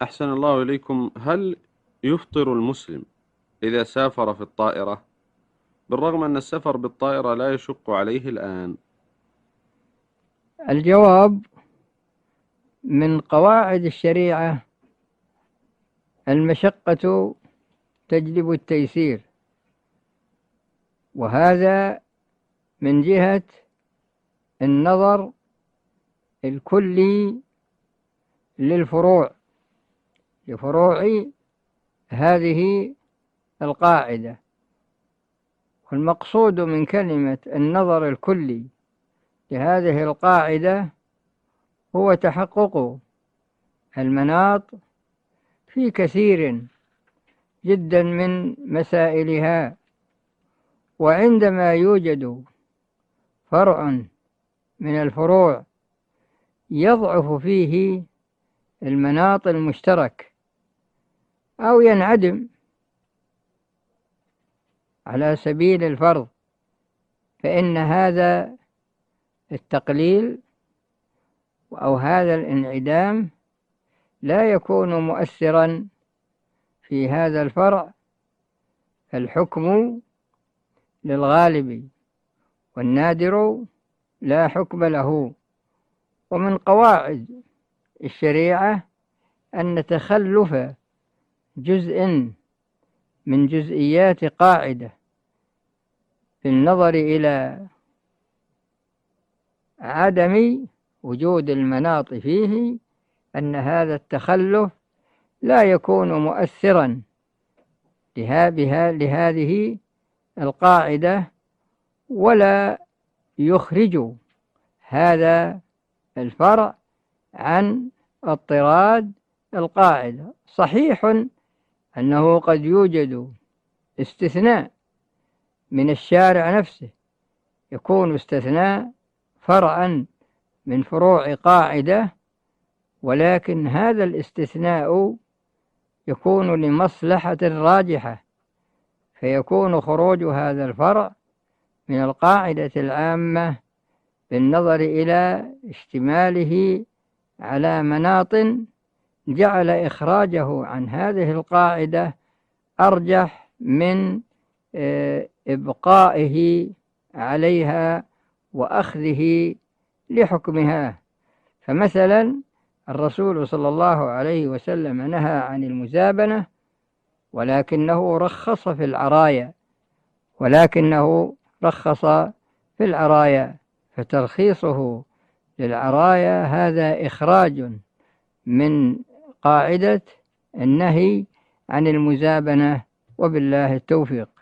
أحسن الله إليكم. هل يفطر المسلم إذا سافر في الطائرة، بالرغم أن السفر بالطائرة لا يشق عليه الآن؟ الجواب: من قواعد الشريعة المشقة تجلب التيسير، وهذا من جهة النظر الكلي لفروع هذه القاعدة. والمقصود من كلمة النظر الكلي لهذه القاعدة هو تحقق المناط في كثير جدا من مسائلها. وعندما يوجد فرع من الفروع يضعف فيه المناط المشترك أو ينعدم على سبيل الفرض، فإن هذا التقليل أو هذا الانعدام لا يكون مؤثرا في هذا الفرع. الحكم للغالب والنادر لا حكم له. ومن قواعد الشريعة أن تخلف جزء من جزئيات قاعدة بالنظر إلى عدم وجود المناط فيه، أن هذا التخلف لا يكون مؤثرا لهذه القاعدة، ولا يخرج هذا الفرع عن اضطراد القاعدة. صحيح أنه قد يوجد استثناء من الشارع نفسه، يكون استثناء فرعا من فروع قاعدة، ولكن هذا الاستثناء يكون لمصلحة راجحة، فيكون خروج هذا الفرع من القاعدة العامة بالنظر إلى اشتماله على مناط جعل إخراجه عن هذه القاعدة أرجح من إبقائه عليها وأخذه لحكمها. فمثلا الرسول صلى الله عليه وسلم نهى عن المزابنة، ولكنه رخص في العرايا، فترخيصه للعرايا هذا إخراج من قاعدة النهي عن المزابنة، وبالله التوفيق.